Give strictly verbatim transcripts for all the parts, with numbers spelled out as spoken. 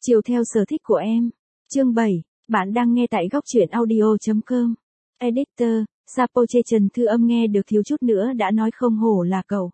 Chiều theo sở thích của em. Chương bảy, bạn đang nghe tại góc truyện audio chấm com. Editor, Sapoche Trần Thư Âm nghe được thiếu chút nữa đã nói không hổ là cậu.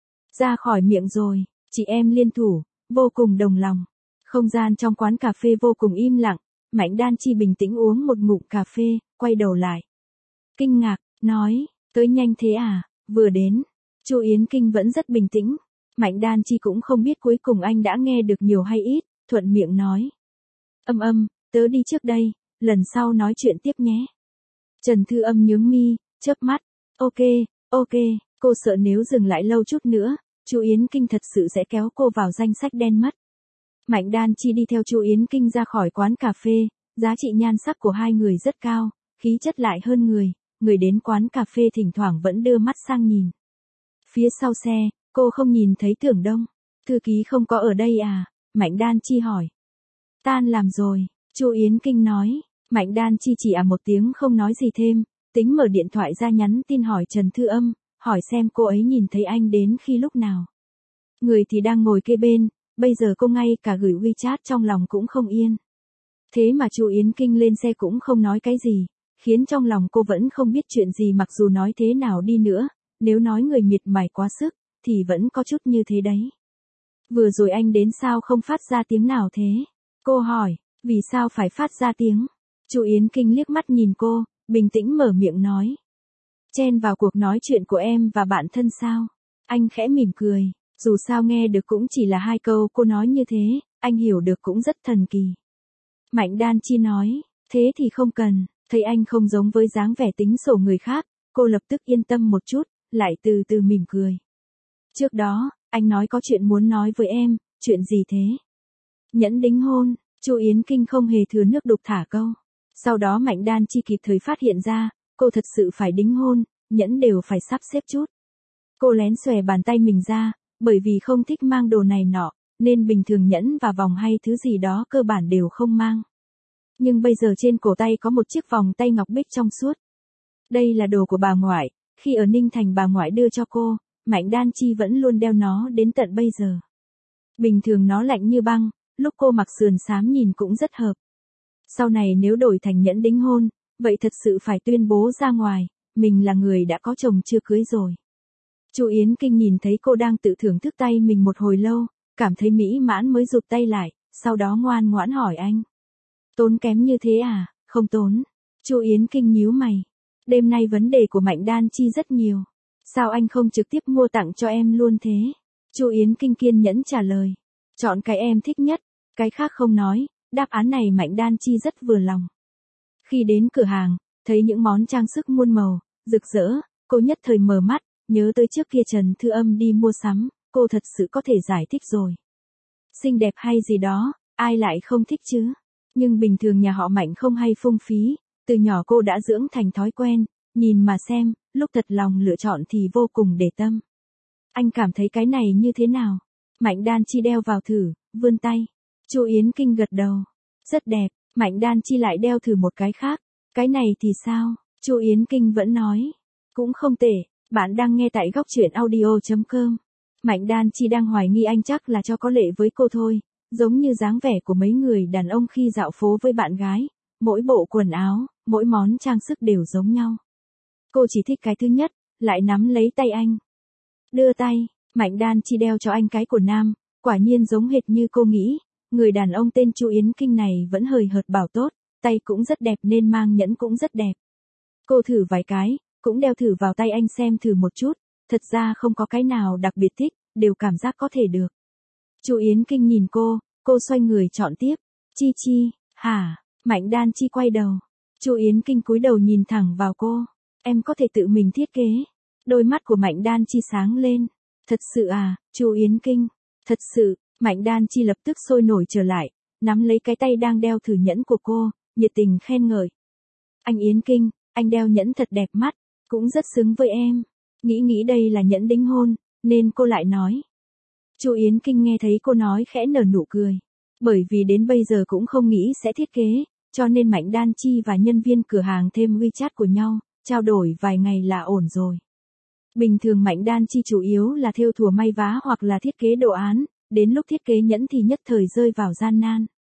Ra khỏi miệng rồi, chị em liên thủ, vô cùng đồng lòng. Không gian trong quán cà phê vô cùng im lặng, Mạnh Đan Chi bình tĩnh uống một ngụm cà phê, quay đầu lại. Kinh ngạc, nói, tới nhanh thế à, vừa đến. Chu Yến Kinh vẫn rất bình tĩnh. Mạnh Đan Chi cũng không biết cuối cùng anh đã nghe được nhiều hay ít, thuận miệng nói. Âm âm, tớ đi trước đây, lần sau nói chuyện tiếp nhé. Trần Thư Âm nhướng mi, chớp mắt. Ok, ok, cô sợ nếu dừng lại lâu chút nữa, Chu Yến Kinh thật sự sẽ kéo cô vào danh sách đen mất. Mạnh Đan Chi đi theo Chu Yến Kinh ra khỏi quán cà phê, giá trị nhan sắc của hai người rất cao, khí chất lại hơn người, người đến quán cà phê thỉnh thoảng vẫn đưa mắt sang nhìn. Phía sau xe, cô không nhìn thấy Tưởng Đông. Thư ký không có ở đây à? Mạnh Đan Chi hỏi. Tan làm rồi, Chu Yến Kinh nói. Mạnh Đan Chi chỉ à một tiếng không nói gì thêm, tính mở điện thoại ra nhắn tin hỏi Trần Thư Âm, hỏi xem cô ấy nhìn thấy anh đến khi lúc nào. Người thì đang ngồi kê bên, bây giờ cô ngay cả gửi WeChat trong lòng cũng không yên. Thế mà Chu Yến Kinh lên xe cũng không nói cái gì, khiến trong lòng cô vẫn không biết chuyện gì mặc dù nói thế nào đi nữa, nếu nói người miệt mài quá sức, thì vẫn có chút như thế đấy. Vừa rồi anh đến sao không phát ra tiếng nào thế? Cô hỏi, vì sao phải phát ra tiếng? Chu Yến Kinh liếc mắt nhìn cô, bình tĩnh mở miệng nói. Chen vào cuộc nói chuyện của em và bạn thân sao? Anh khẽ mỉm cười, dù sao nghe được cũng chỉ là hai câu cô nói như thế, anh hiểu được cũng rất thần kỳ. Mạnh Đan Chi nói, thế thì không cần, thấy anh không giống với dáng vẻ tính sổ người khác, cô lập tức yên tâm một chút, lại từ từ mỉm cười. Trước đó, anh nói có chuyện muốn nói với em, chuyện gì thế? Nhẫn đính hôn, Chu Yến Kinh không hề thừa nước đục thả câu. Sau đó Mạnh Đan Chi kịp thời phát hiện ra, cô thật sự phải đính hôn, nhẫn đều phải sắp xếp chút. Cô lén xòe bàn tay mình ra, bởi vì không thích mang đồ này nọ, nên bình thường nhẫn và vòng hay thứ gì đó cơ bản đều không mang. Nhưng bây giờ trên cổ tay có một chiếc vòng tay ngọc bích trong suốt. Đây là đồ của bà ngoại, khi ở Ninh Thành bà ngoại đưa cho cô, Mạnh Đan Chi vẫn luôn đeo nó đến tận bây giờ. Bình thường nó lạnh như băng, lúc cô mặc sườn xám nhìn cũng rất hợp. Sau này nếu đổi thành nhẫn đính hôn, vậy thật sự phải tuyên bố ra ngoài, mình là người đã có chồng chưa cưới rồi. Chu Yến Kinh nhìn thấy cô đang tự thưởng thức tay mình một hồi lâu, cảm thấy mỹ mãn mới rụt tay lại, sau đó ngoan ngoãn hỏi anh. Tốn kém như thế à? Không tốn. Chu Yến Kinh nhíu mày. Đêm nay vấn đề của Mạnh Đan Chi rất nhiều. Sao anh không trực tiếp mua tặng cho em luôn thế? Chu Yến Kinh kiên nhẫn trả lời. Chọn cái em thích nhất, cái khác không nói, đáp án này Mạnh Đan Chi rất vừa lòng. Khi đến cửa hàng, thấy những món trang sức muôn màu, rực rỡ, cô nhất thời mở mắt, nhớ tới trước kia Trần Thư Âm đi mua sắm, cô thật sự có thể giải thích rồi. Xinh đẹp hay gì đó, ai lại không thích chứ? Nhưng bình thường nhà họ Mạnh không hay phung phí, từ nhỏ cô đã dưỡng thành thói quen, nhìn mà xem, lúc thật lòng lựa chọn thì vô cùng để tâm. Anh cảm thấy cái này như thế nào? Mạnh Đan Chi đeo vào thử, vươn tay. Chu Yến Kinh gật đầu. Rất đẹp, Mạnh Đan Chi lại đeo thử một cái khác. Cái này thì sao? Chu Yến Kinh vẫn nói. Cũng không tệ, bạn đang nghe tại góc truyện audio chấm com. Mạnh Đan Chi đang hoài nghi anh chắc là cho có lệ với cô thôi, giống như dáng vẻ của mấy người đàn ông khi dạo phố với bạn gái, mỗi bộ quần áo, mỗi món trang sức đều giống nhau. Cô chỉ thích cái thứ nhất, lại nắm lấy tay anh. Đưa tay, Mạnh Đan Chi đeo cho anh cái của nam, quả nhiên giống hệt như cô nghĩ, người đàn ông tên Chu Yến Kinh này vẫn hời hợt bảo tốt, tay cũng rất đẹp nên mang nhẫn cũng rất đẹp. Cô thử vài cái, cũng đeo thử vào tay anh xem thử một chút, thật ra không có cái nào đặc biệt thích, đều cảm giác có thể được. Chu Yến Kinh nhìn cô, cô xoay người chọn tiếp. Chi Chi, hả? Mạnh Đan Chi quay đầu. Chu Yến Kinh cúi đầu nhìn thẳng vào cô. Em có thể tự mình thiết kế. Đôi mắt của Mạnh Đan Chi sáng lên. Thật sự à, Chu Yến Kinh? Thật sự, Mạnh Đan Chi lập tức sôi nổi trở lại, nắm lấy cái tay đang đeo thử nhẫn của cô, nhiệt tình khen ngợi. Anh Yến Kinh, anh đeo nhẫn thật đẹp mắt, cũng rất xứng với em. Nghĩ nghĩ đây là nhẫn đính hôn, nên cô lại nói. Chu Yến Kinh nghe thấy cô nói khẽ nở nụ cười. Bởi vì đến bây giờ cũng không nghĩ sẽ thiết kế, cho nên Mạnh Đan Chi và nhân viên cửa hàng thêm WeChat của nhau, trao đổi vài ngày là ổn rồi. Bình thường Mạnh Đan Chi chủ yếu là thêu thùa may vá hoặc là thiết kế đồ án, đến lúc thiết kế nhẫn thì nhất thời rơi vào gian nan.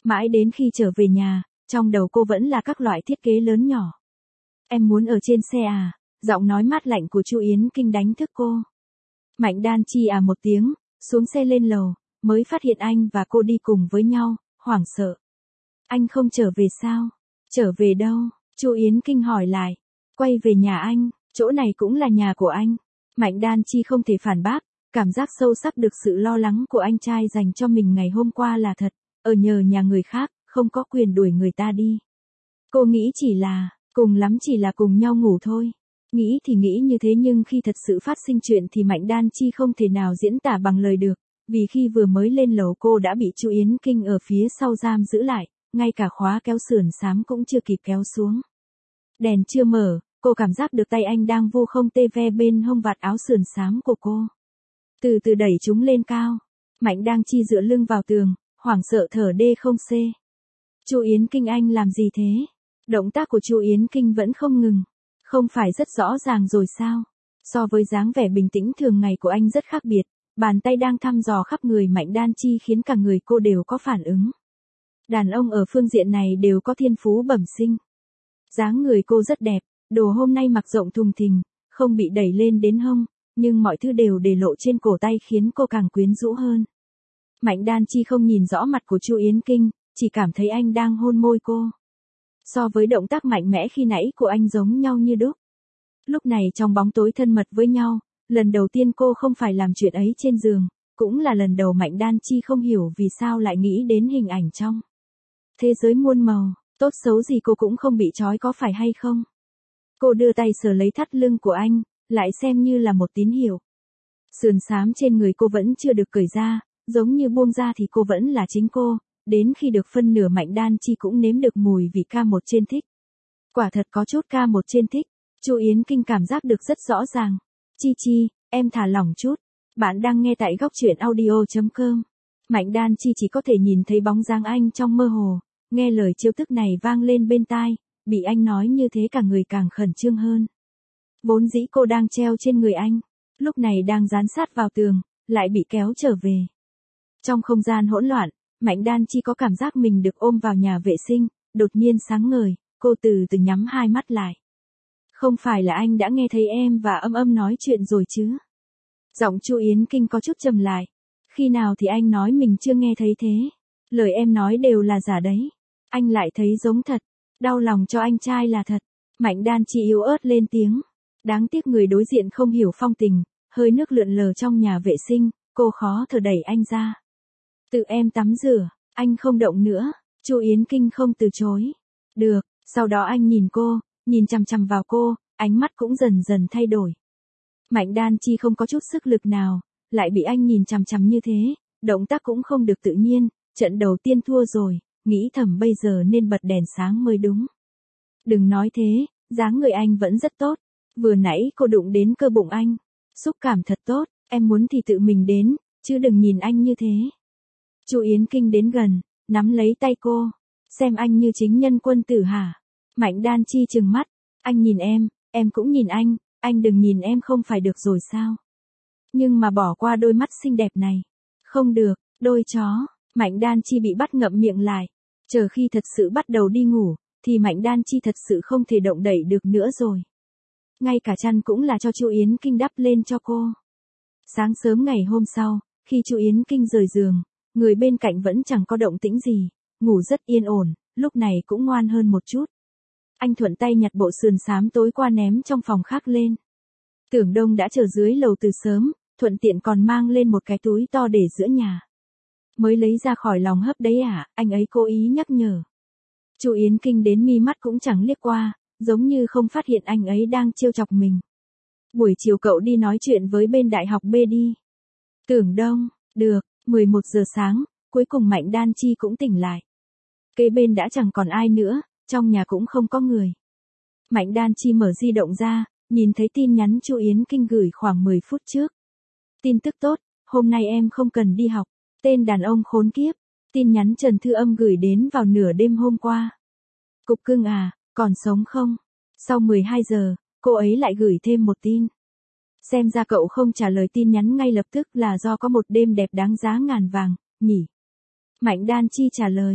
Mãi đến khi trở về nhà, trong đầu cô vẫn là các loại thiết kế lớn nhỏ. Em muốn ở trên xe à? Giọng nói mát lạnh của Chu Yến Kinh đánh thức cô. Mạnh Đan Chi à một tiếng, xuống xe lên lầu, mới phát hiện anh và cô đi cùng với nhau, hoảng sợ. Anh không trở về sao? Trở về đâu? Chu Yến Kinh hỏi lại. Quay về nhà anh, chỗ này cũng là nhà của anh. Mạnh Đan Chi không thể phản bác, cảm giác sâu sắc được sự lo lắng của anh trai dành cho mình ngày hôm qua là thật, ở nhờ nhà người khác, không có quyền đuổi người ta đi. Cô nghĩ chỉ là, cùng lắm chỉ là cùng nhau ngủ thôi. Nghĩ thì nghĩ như thế nhưng khi thật sự phát sinh chuyện thì Mạnh Đan Chi không thể nào diễn tả bằng lời được, vì khi vừa mới lên lầu cô đã bị Chu Yến Kinh ở phía sau giam giữ lại, ngay cả khóa kéo sườn xám cũng chưa kịp kéo xuống. Đèn chưa mở, cô cảm giác được tay anh đang vu không tê ve bên hông vạt áo sườn xám của cô. Từ từ đẩy chúng lên cao. Mạnh Đan Chi dựa lưng vào tường, hoảng sợ thở đê không xê. Chu Yến Kinh anh làm gì thế? Động tác của Chu Yến Kinh vẫn không ngừng. Không phải rất rõ ràng rồi sao? So với dáng vẻ bình tĩnh thường ngày của anh rất khác biệt, bàn tay đang thăm dò khắp người Mạnh Đan Chi khiến cả người cô đều có phản ứng. Đàn ông ở phương diện này đều có thiên phú bẩm sinh. Dáng người cô rất đẹp, đồ hôm nay mặc rộng thùng thình, không bị đẩy lên đến hông, nhưng mọi thứ đều để lộ trên cổ tay khiến cô càng quyến rũ hơn. Mạnh Đan Chi không nhìn rõ mặt của Chu Yến Kinh, chỉ cảm thấy anh đang hôn môi cô. So với động tác mạnh mẽ khi nãy của anh giống nhau như đúc. Lúc này trong bóng tối thân mật với nhau, lần đầu tiên cô không phải làm chuyện ấy trên giường, cũng là lần đầu Mạnh Đan Chi không hiểu vì sao lại nghĩ đến hình ảnh trong thế giới muôn màu, tốt xấu gì cô cũng không bị trói có phải hay không? Cô đưa tay sờ lấy thắt lưng của anh, lại xem như là một tín hiệu. Sườn xám trên người cô vẫn chưa được cởi ra, giống như buông ra thì cô vẫn là chính cô, đến khi được phân nửa Mạnh Đan Chi cũng nếm được mùi vị ca một trên thích. Quả thật có chút ca một trên thích, Chu Yến Kinh cảm giác được rất rõ ràng. Chi Chi, em thả lỏng chút. Bạn đang nghe tại góc truyện audio chấm com. Mạnh Đan Chi chỉ có thể nhìn thấy bóng dáng anh trong mơ hồ, nghe lời trêu tức này vang lên bên tai, bị anh nói như thế cả người càng khẩn trương hơn. Vốn dĩ cô đang treo trên người anh, lúc này đang dán sát vào tường, lại bị kéo trở về. Trong không gian hỗn loạn, Mạnh Đan Chi có cảm giác mình được ôm vào nhà vệ sinh, đột nhiên sáng ngời, cô từ từ nhắm hai mắt lại. Không phải là anh đã nghe thấy em và âm âm nói chuyện rồi chứ? Giọng Chu Yến Kinh có chút trầm lại. Khi nào thì anh nói mình chưa nghe thấy thế? Lời em nói đều là giả đấy. Anh lại thấy giống thật. Đau lòng cho anh trai là thật. Mạnh Đan Chi yếu ớt lên tiếng. Đáng tiếc người đối diện không hiểu phong tình, hơi nước lượn lờ trong nhà vệ sinh, cô khó thở đẩy anh ra. Tự em tắm rửa, anh không động nữa. Chu Yến Kinh không từ chối. Được, sau đó anh nhìn cô, nhìn chằm chằm vào cô, ánh mắt cũng dần dần thay đổi. Mạnh Đan Chi không có chút sức lực nào, lại bị anh nhìn chằm chằm như thế, động tác cũng không được tự nhiên, trận đầu tiên thua rồi, nghĩ thầm bây giờ nên bật đèn sáng mới đúng. Đừng nói thế, dáng người anh vẫn rất tốt, vừa nãy cô đụng đến cơ bụng anh, xúc cảm thật tốt, em muốn thì tự mình đến, chứ đừng nhìn anh như thế. Chu Yến Kinh đến gần, nắm lấy tay cô, xem anh như chính nhân quân tử hả? Mạnh Đan Chi trừng mắt, anh nhìn em, em cũng nhìn anh, anh đừng nhìn em không phải được rồi sao? Nhưng mà bỏ qua đôi mắt xinh đẹp này. Không được, đôi chó. Mạnh Đan Chi bị bắt ngậm miệng lại. Chờ khi thật sự bắt đầu đi ngủ, thì Mạnh Đan Chi thật sự không thể động đậy được nữa rồi. Ngay cả chăn cũng là cho Chu Yến Kinh đắp lên cho cô. Sáng sớm ngày hôm sau, khi Chu Yến Kinh rời giường, người bên cạnh vẫn chẳng có động tĩnh gì, ngủ rất yên ổn, lúc này cũng ngoan hơn một chút. Anh thuận tay nhặt bộ sườn xám tối qua ném trong phòng khác lên. Tưởng Đông đã chờ dưới lầu từ sớm, thuận tiện còn mang lên một cái túi to để giữa nhà. Mới lấy ra khỏi lòng hấp đấy à, anh ấy cố ý nhắc nhở. Chu Yến Kinh đến mi mắt cũng chẳng liếc qua, giống như không phát hiện anh ấy đang trêu chọc mình. Buổi chiều cậu đi nói chuyện với bên đại học B đi. Tưởng Đông, được, mười một giờ sáng, cuối cùng Mạnh Đan Chi cũng tỉnh lại. Kế bên đã chẳng còn ai nữa, trong nhà cũng không có người. Mạnh Đan Chi mở di động ra, nhìn thấy tin nhắn Chu Yến Kinh gửi khoảng mười phút trước. Tin tức tốt, hôm nay em không cần đi học, tên đàn ông khốn kiếp. Tin nhắn Trần Thư Âm gửi đến vào nửa đêm hôm qua. Cục cưng à, còn sống không? Sau mười hai giờ, cô ấy lại gửi thêm một tin. Xem ra cậu không trả lời tin nhắn ngay lập tức là do có một đêm đẹp đáng giá ngàn vàng, nhỉ? Mạnh Đan Chi trả lời.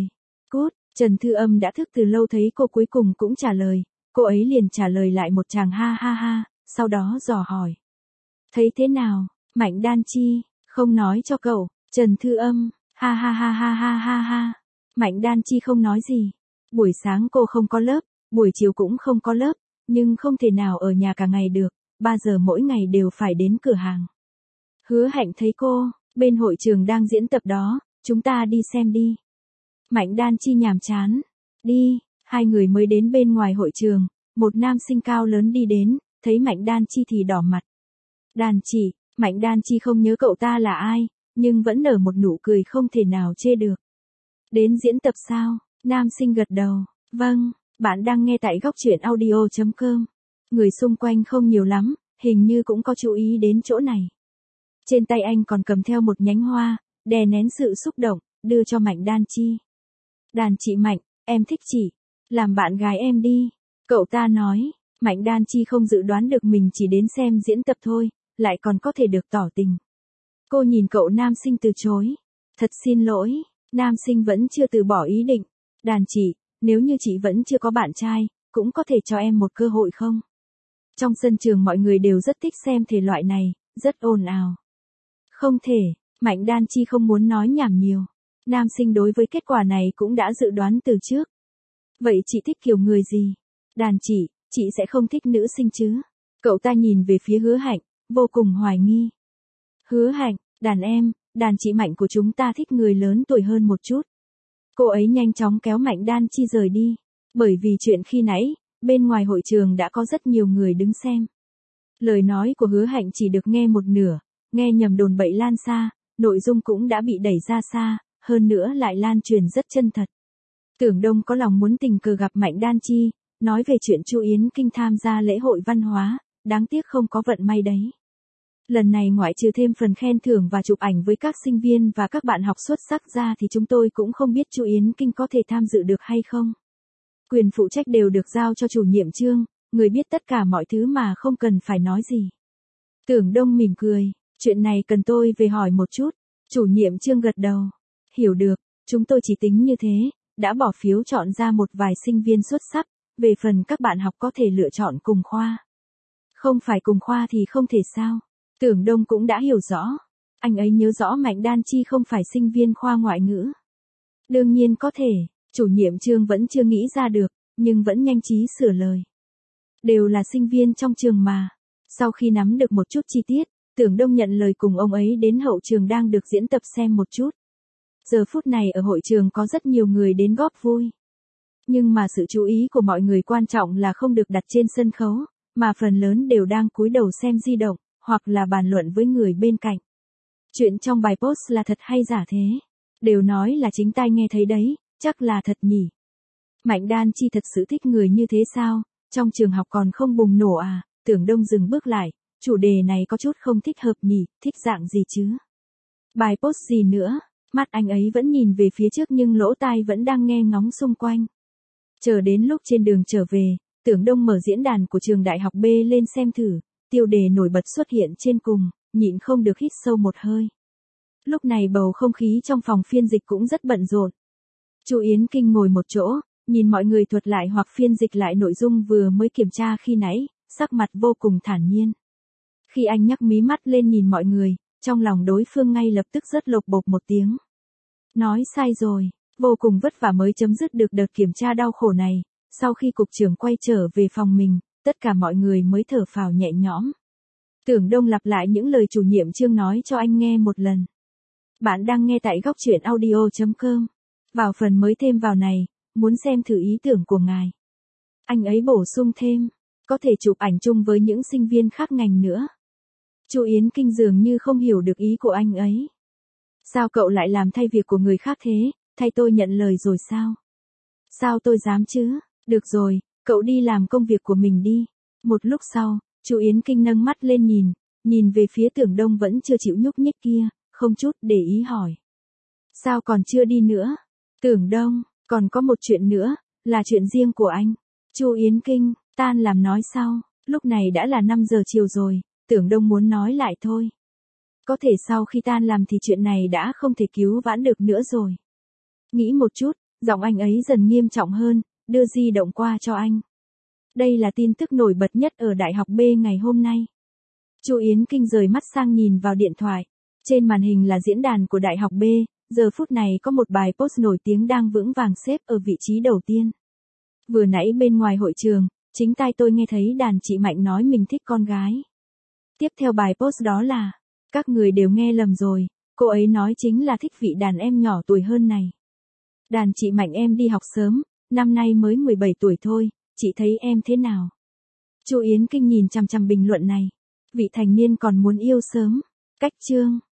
Cút, Trần Thư Âm đã thức từ lâu thấy cô cuối cùng cũng trả lời, cô ấy liền trả lời lại một tràng ha ha ha, sau đó dò hỏi. Thấy thế nào, Mạnh Đan Chi, không nói cho cậu, Trần Thư Âm, ha ha ha ha ha ha ha. Mạnh Đan Chi không nói gì. Buổi sáng cô không có lớp, buổi chiều cũng không có lớp, nhưng không thể nào ở nhà cả ngày được, ba giờ mỗi ngày đều phải đến cửa hàng. Hứa Hạnh thấy cô, bên hội trường đang diễn tập đó, chúng ta đi xem đi. Mạnh Đan Chi nhàm chán. Đi, hai người mới đến bên ngoài hội trường, một nam sinh cao lớn đi đến, thấy Mạnh Đan Chi thì đỏ mặt. Đàn chị, Mạnh Đan Chi không nhớ cậu ta là ai, nhưng vẫn nở một nụ cười không thể nào chê được. Đến diễn tập sao? Nam sinh gật đầu. Vâng, bạn đang nghe tại góc truyện audio chấm com. Người xung quanh không nhiều lắm, hình như cũng có chú ý đến chỗ này. Trên tay anh còn cầm theo một nhánh hoa, đè nén sự xúc động, đưa cho Mạnh Đan Chi. Đàn chị Mạnh, em thích chị. Làm bạn gái em đi. Cậu ta nói. Mạnh Đan Chi không dự đoán được mình chỉ đến xem diễn tập thôi, lại còn có thể được tỏ tình. Cô nhìn cậu nam sinh từ chối. Thật xin lỗi, nam sinh vẫn chưa từ bỏ ý định. Đàn chị, nếu như chị vẫn chưa có bạn trai, cũng có thể cho em một cơ hội không? Trong sân trường mọi người đều rất thích xem thể loại này, rất ồn ào. Không thể, Mạnh Đan Chi không muốn nói nhảm nhiều. Nam sinh đối với kết quả này cũng đã dự đoán từ trước. Vậy chị thích kiểu người gì? Đàn chị, chị sẽ không thích nữ sinh chứ? Cậu ta nhìn về phía Hứa Hạnh, vô cùng hoài nghi. Hứa Hạnh, đàn em, đàn chị Mạnh của chúng ta thích người lớn tuổi hơn một chút. Cô ấy nhanh chóng kéo Mạnh Đan Chi rời đi. Bởi vì chuyện khi nãy, bên ngoài hội trường đã có rất nhiều người đứng xem. Lời nói của Hứa Hạnh chỉ được nghe một nửa, nghe nhầm đồn bậy lan xa, nội dung cũng đã bị đẩy ra xa, hơn nữa lại lan truyền rất chân thật. Tưởng Đông có lòng muốn tình cờ gặp Mạnh Đan Chi, nói về chuyện Chu Yến Kinh tham gia lễ hội văn hóa, đáng tiếc không có vận may đấy. Lần này ngoại trừ thêm phần khen thưởng và chụp ảnh với các sinh viên và các bạn học xuất sắc ra thì chúng tôi cũng không biết Chu Yến Kinh có thể tham dự được hay không. Quyền phụ trách đều được giao cho chủ nhiệm Trương, người biết tất cả mọi thứ mà không cần phải nói gì. Tưởng Đông mỉm cười, chuyện này cần tôi về hỏi một chút. Chủ nhiệm Trương gật đầu. Hiểu được, chúng tôi chỉ tính như thế, đã bỏ phiếu chọn ra một vài sinh viên xuất sắc, về phần các bạn học có thể lựa chọn cùng khoa. Không phải cùng khoa thì không thể sao. Tưởng Đông cũng đã hiểu rõ. Anh ấy nhớ rõ Mạnh Đan Chi không phải sinh viên khoa ngoại ngữ. Đương nhiên có thể, chủ nhiệm Trương vẫn chưa nghĩ ra được, nhưng vẫn nhanh trí sửa lời. Đều là sinh viên trong trường mà. Sau khi nắm được một chút chi tiết, Tưởng Đông nhận lời cùng ông ấy đến hậu trường đang được diễn tập xem một chút. Giờ phút này ở hội trường có rất nhiều người đến góp vui. Nhưng mà sự chú ý của mọi người quan trọng là không được đặt trên sân khấu, mà phần lớn đều đang cúi đầu xem di động, hoặc là bàn luận với người bên cạnh. Chuyện trong bài post là thật hay giả thế? Đều nói là chính tai nghe thấy đấy, chắc là thật nhỉ. Mạnh Đan Chi thật sự thích người như thế sao? Trong trường học còn không bùng nổ à? Tưởng Đông dừng bước lại, chủ đề này có chút không thích hợp nhỉ, thích dạng gì chứ? Bài post gì nữa? Mắt anh ấy vẫn nhìn về phía trước nhưng lỗ tai vẫn đang nghe ngóng xung quanh. Chờ đến lúc trên đường trở về, Tưởng Đông mở diễn đàn của trường đại học B lên xem thử, tiêu đề nổi bật xuất hiện trên cùng, nhịn không được hít sâu một hơi. Lúc này bầu không khí trong phòng phiên dịch cũng rất bận rộn. Chu Yến Kinh ngồi một chỗ, nhìn mọi người thuật lại hoặc phiên dịch lại nội dung vừa mới kiểm tra khi nãy, sắc mặt vô cùng thản nhiên. Khi anh nhắc mí mắt lên nhìn mọi người, trong lòng đối phương ngay lập tức rất lộc bộc một tiếng. Nói sai rồi, vô cùng vất vả mới chấm dứt được đợt kiểm tra đau khổ này, sau khi cục trưởng quay trở về phòng mình, tất cả mọi người mới thở phào nhẹ nhõm. Tưởng Đông lặp lại những lời chủ nhiệm Trương nói cho anh nghe một lần. Bạn đang nghe tại góc truyện audio chấm com. Vào phần mới thêm vào này, muốn xem thử ý tưởng của ngài. Anh ấy bổ sung thêm, có thể chụp ảnh chung với những sinh viên khác ngành nữa. Chu Yến Kinh dường như không hiểu được ý của anh ấy. Sao cậu lại làm thay việc của người khác thế, thay tôi nhận lời rồi sao? Sao tôi dám chứ? Được rồi, cậu đi làm công việc của mình đi. Một lúc sau, Chu Yến Kinh nâng mắt lên nhìn, nhìn về phía Tưởng Đông vẫn chưa chịu nhúc nhích kia, không chút để ý hỏi. Sao còn chưa đi nữa? Tưởng Đông, còn có một chuyện nữa, là chuyện riêng của anh. Chu Yến Kinh, tan làm nói sau, lúc này đã là năm giờ chiều rồi, Tưởng Đông muốn nói lại thôi. Có thể sau khi tan làm thì chuyện này đã không thể cứu vãn được nữa rồi. Nghĩ một chút, Giọng anh ấy dần nghiêm trọng hơn, đưa di động qua cho anh. Đây là tin tức nổi bật nhất ở Đại học B ngày hôm nay. Chu Yến Kinh rời mắt sang nhìn vào điện thoại. Trên màn hình là diễn đàn của Đại học B, giờ phút này có một bài post nổi tiếng đang vững vàng xếp ở vị trí đầu tiên. Vừa nãy bên ngoài hội trường, chính tai tôi nghe thấy đàn chị Mạnh nói mình thích con gái. Tiếp theo bài post đó là, các người đều nghe lầm rồi, cô ấy nói chính là thích vị đàn em nhỏ tuổi hơn này. Đàn chị Mạnh em đi học sớm, năm nay mới mười bảy tuổi thôi, chị thấy em thế nào? Chu Yến Kinh nhìn chằm chằm bình luận này. Vị thành niên còn muốn yêu sớm. Cách chương.